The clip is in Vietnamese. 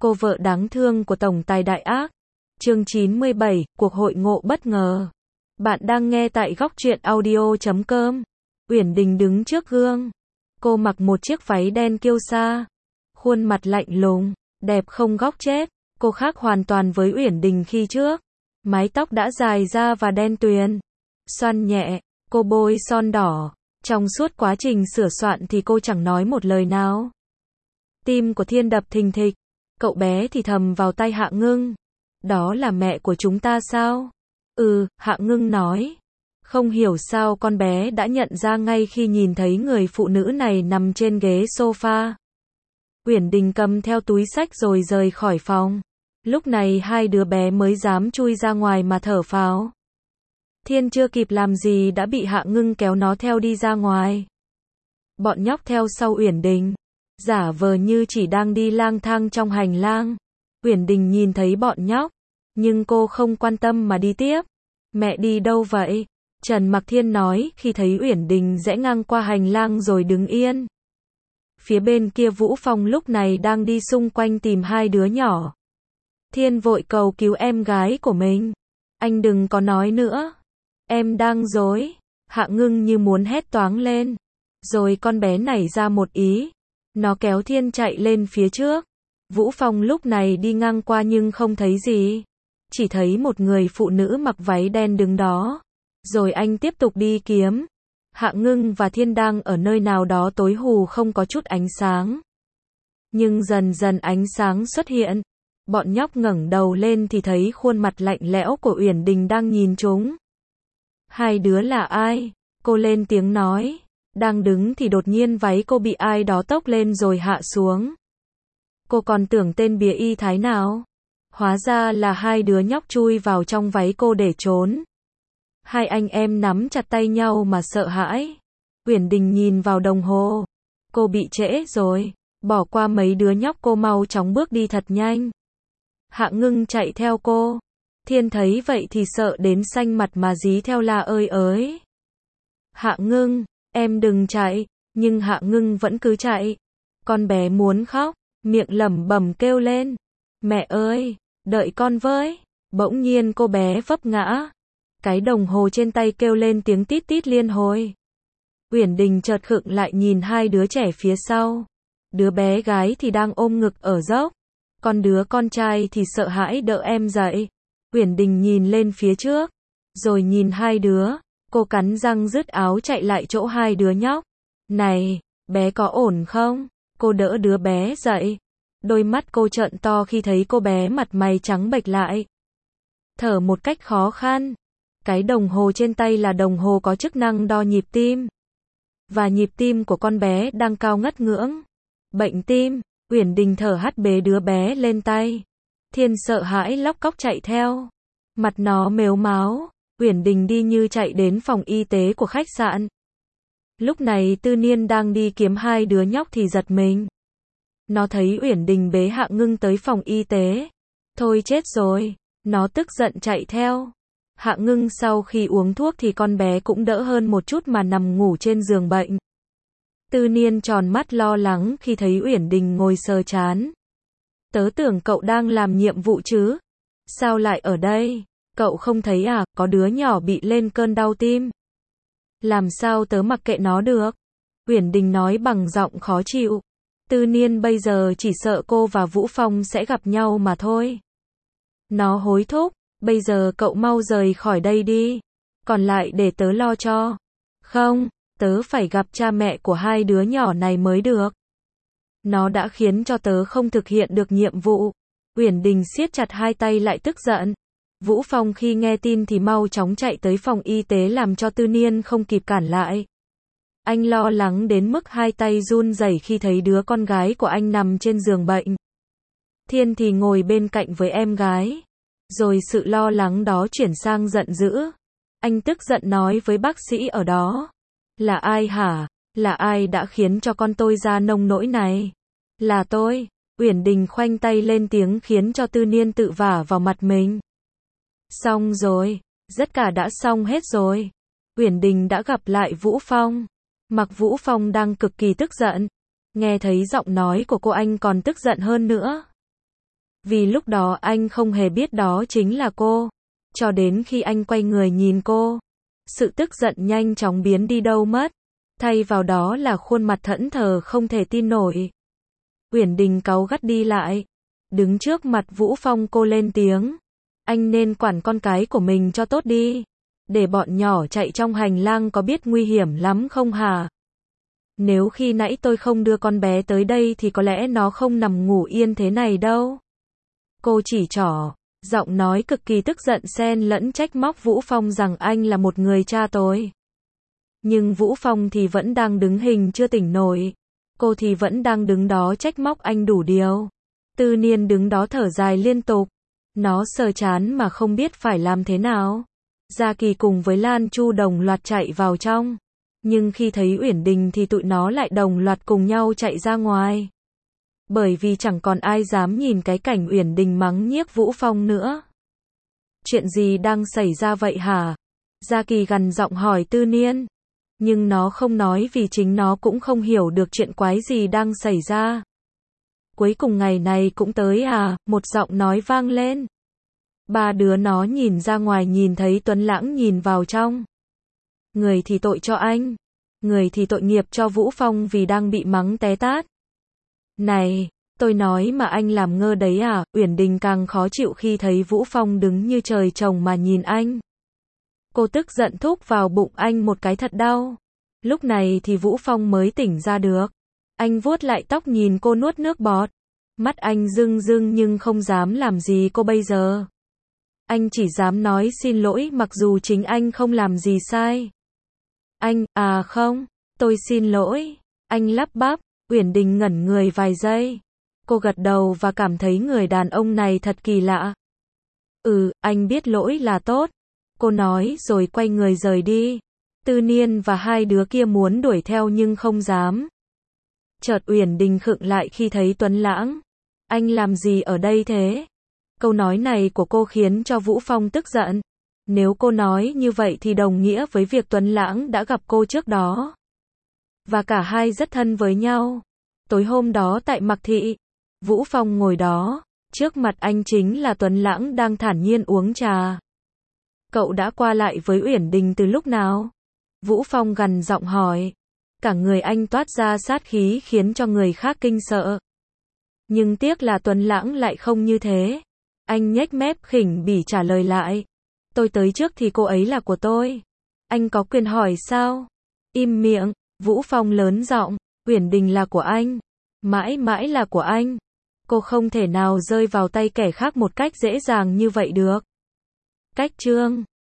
cô vợ đáng thương của tổng tài đại ác. Chương 97, cuộc hội ngộ bất ngờ. Bạn đang nghe tại góc truyện audio.com. Uyển Đình đứng trước gương. Cô mặc một chiếc váy đen kiêu sa. Khuôn mặt lạnh lùng, đẹp không góc chết. Cô khác hoàn toàn với Uyển Đình khi trước. Mái tóc đã dài ra và đen tuyền. Xoăn nhẹ, cô bôi son đỏ. Trong suốt quá trình sửa soạn thì cô chẳng nói một lời nào. Tim của Thiên đập thình thịch. Cậu bé thì thầm vào tai Hạ Ngưng. Đó là mẹ của chúng ta sao? Hạ Ngưng nói. Không hiểu sao con bé đã nhận ra ngay khi nhìn thấy người phụ nữ này nằm trên ghế sofa. Uyển Đình cầm theo túi xách rồi rời khỏi phòng. Lúc này hai đứa bé mới dám chui ra ngoài mà thở phào. Thiên chưa kịp làm gì đã bị Hạ Ngưng kéo nó theo đi ra ngoài. Bọn nhóc theo sau Uyển Đình, giả vờ như chỉ đang đi lang thang trong hành lang. Uyển Đình nhìn thấy bọn nhóc, nhưng cô không quan tâm mà đi tiếp. Mẹ đi đâu vậy? Trần Mặc Thiên nói khi thấy Uyển Đình rẽ ngang qua hành lang rồi đứng yên. Phía bên kia Vũ Phong lúc này đang đi xung quanh tìm hai đứa nhỏ. Thiên vội cầu cứu em gái của mình. Anh đừng có nói nữa. Em đang dối. Hạ Ngưng như muốn hét toáng lên. Rồi con bé nảy ra một ý. Nó kéo Thiên chạy lên phía trước. Vũ Phong lúc này đi ngang qua nhưng không thấy gì. Chỉ thấy một người phụ nữ mặc váy đen đứng đó. Rồi anh tiếp tục đi kiếm. Hạ Ngưng và Thiên đang ở nơi nào đó tối hù không có chút ánh sáng. Nhưng dần dần ánh sáng xuất hiện. Bọn nhóc ngẩng đầu lên thì thấy khuôn mặt lạnh lẽo của Uyển Đình đang nhìn chúng. Hai đứa là ai? Cô lên tiếng nói. Đang đứng thì đột nhiên váy cô bị ai đó tốc lên rồi hạ xuống. Cô còn tưởng tên bìa y thái nào. Hóa ra là hai đứa nhóc chui vào trong váy cô để trốn. Hai anh em nắm chặt tay nhau mà sợ hãi. Uyển Đình nhìn vào đồng hồ. Cô bị trễ rồi. Bỏ qua mấy đứa nhóc, cô mau chóng bước đi thật nhanh. Hạ Ngưng chạy theo cô. Thiên thấy vậy thì sợ đến xanh mặt mà dí theo la ơi ới. Hạ Ngưng, em đừng chạy. Nhưng Hạ Ngưng vẫn cứ chạy. Con bé muốn khóc, miệng lẩm bẩm kêu lên. Mẹ ơi, đợi con với. Bỗng nhiên cô bé vấp ngã. Cái đồng hồ trên tay kêu lên tiếng tít tít liên hồi. Uyển Đình chợt khựng lại nhìn hai đứa trẻ phía sau. Đứa bé gái thì đang ôm ngực ở dốc. Còn đứa con trai thì sợ hãi đỡ em dậy. Uyển Đình nhìn lên phía trước. Rồi nhìn hai đứa. Cô cắn răng dứt áo chạy lại chỗ hai đứa nhóc. Này, bé có ổn không? Cô đỡ đứa bé dậy. Đôi mắt cô trợn to khi thấy cô bé mặt mày trắng bệch lại. Thở một cách khó khăn. Cái đồng hồ trên tay là đồng hồ có chức năng đo nhịp tim. Và nhịp tim của con bé đang cao ngất ngưỡng. Bệnh tim. Uyển Đình thở hắt bế đứa bé lên tay. Thiên sợ hãi lóc cóc chạy theo. Mặt nó mếu máo. Uyển Đình đi như chạy đến phòng y tế của khách sạn. Lúc này Tư Niên đang đi kiếm hai đứa nhóc thì giật mình. Nó thấy Uyển Đình bế Hạ Ngưng tới phòng y tế. Thôi chết rồi. Nó tức giận chạy theo. Hạ Ngưng sau khi uống thuốc thì con bé cũng đỡ hơn một chút mà nằm ngủ trên giường bệnh. Tư Niên tròn mắt lo lắng khi thấy Uyển Đình ngồi sờ trán. Tớ tưởng cậu đang làm nhiệm vụ chứ. Sao lại ở đây? Cậu không thấy à, có đứa nhỏ bị lên cơn đau tim. Làm sao tớ mặc kệ nó được? Uyển Đình nói bằng giọng khó chịu. Tư Niên bây giờ chỉ sợ cô và Vũ Phong sẽ gặp nhau mà thôi. Nó hối thúc. Bây giờ cậu mau rời khỏi đây đi. Còn lại để tớ lo cho. Không, tớ phải gặp cha mẹ của hai đứa nhỏ này mới được. Nó đã khiến cho tớ không thực hiện được nhiệm vụ. Uyển Đình siết chặt hai tay lại tức giận. Vũ Phong khi nghe tin thì mau chóng chạy tới phòng y tế làm cho Tư Niên không kịp cản lại. Anh lo lắng đến mức hai tay run rẩy khi thấy đứa con gái của anh nằm trên giường bệnh. Thiên thì ngồi bên cạnh với em gái. Rồi sự lo lắng đó chuyển sang giận dữ. Anh tức giận nói với bác sĩ ở đó. Là ai hả? Là ai đã khiến cho con tôi ra nông nỗi này? Là tôi. Uyển Đình khoanh tay lên tiếng khiến cho Tư Niên tự vả vào mặt mình. Xong rồi. Tất cả đã xong hết rồi. Uyển Đình đã gặp lại Vũ Phong. Mặc Vũ Phong đang cực kỳ tức giận. Nghe thấy giọng nói của cô anh còn tức giận hơn nữa. Vì lúc đó anh không hề biết đó chính là cô. Cho đến khi anh quay người nhìn cô, sự tức giận nhanh chóng biến đi đâu mất. Thay vào đó là khuôn mặt thẫn thờ không thể tin nổi. Uyển Đình cáu gắt đi lại. Đứng trước mặt Vũ Phong cô lên tiếng. Anh nên quản con cái của mình cho tốt đi. Để bọn nhỏ chạy trong hành lang có biết nguy hiểm lắm không hả? Nếu khi nãy tôi không đưa con bé tới đây thì có lẽ nó không nằm ngủ yên thế này đâu. Cô chỉ trỏ, giọng nói cực kỳ tức giận xen lẫn trách móc Vũ Phong rằng anh là một người cha tồi. Nhưng Vũ Phong thì vẫn đang đứng hình chưa tỉnh nổi. Cô thì vẫn đang đứng đó trách móc anh đủ điều. Tư Niên đứng đó thở dài liên tục. Nó sờ chán mà không biết phải làm thế nào. Gia Kỳ cùng với Lan Chu đồng loạt chạy vào trong. Nhưng khi thấy Uyển Đình thì tụi nó lại đồng loạt cùng nhau chạy ra ngoài. Bởi vì chẳng còn ai dám nhìn cái cảnh Uyển Đình mắng nhiếc Vũ Phong nữa. Chuyện gì đang xảy ra vậy hả? Gia Kỳ gằn giọng hỏi Tư Niên. Nhưng nó không nói vì chính nó cũng không hiểu được chuyện quái gì đang xảy ra. Cuối cùng ngày này cũng tới à, một giọng nói vang lên. Ba đứa nó nhìn ra ngoài nhìn thấy Tuấn Lãng nhìn vào trong. Người thì tội cho anh, người thì tội nghiệp cho Vũ Phong vì đang bị mắng té tát. Này, tôi nói mà anh làm ngơ đấy à? Uyển Đình càng khó chịu khi thấy Vũ Phong đứng như trời trồng mà nhìn anh. Cô tức giận thúc vào bụng anh một cái thật đau. Lúc này thì Vũ Phong mới tỉnh ra được. Anh vuốt lại tóc nhìn cô nuốt nước bọt. Mắt anh rưng rưng nhưng không dám làm gì cô bây giờ. Anh chỉ dám nói xin lỗi mặc dù chính anh không làm gì sai. Anh, à không, tôi xin lỗi. Anh lắp bắp. Uyển Đình ngẩn người vài giây. Cô gật đầu và cảm thấy người đàn ông này thật kỳ lạ. Anh biết lỗi là tốt. Cô nói rồi quay người rời đi. Tư Niên và hai đứa kia muốn đuổi theo nhưng không dám. Chợt Uyển Đình khựng lại khi thấy Tuấn Lãng. Anh làm gì ở đây thế? Câu nói này của cô khiến cho Vũ Phong tức giận. Nếu cô nói như vậy thì đồng nghĩa với việc Tuấn Lãng đã gặp cô trước đó. Và cả hai rất thân với nhau. Tối hôm đó tại Mạc Thị, Vũ Phong ngồi đó. Trước mặt anh chính là Tuấn Lãng đang thản nhiên uống trà. Cậu đã qua lại với Uyển Đình từ lúc nào? Vũ Phong gằn giọng hỏi. Cả người anh toát ra sát khí khiến cho người khác kinh sợ. Nhưng tiếc là Tuấn Lãng lại không như thế. Anh nhếch mép khỉnh bỉ trả lời lại. Tôi tới trước thì cô ấy là của tôi. Anh có quyền hỏi sao? Im miệng, Vũ Phong lớn giọng. Uyển Đình là của anh. Mãi mãi là của anh. Cô không thể nào rơi vào tay kẻ khác một cách dễ dàng như vậy được. Cách chương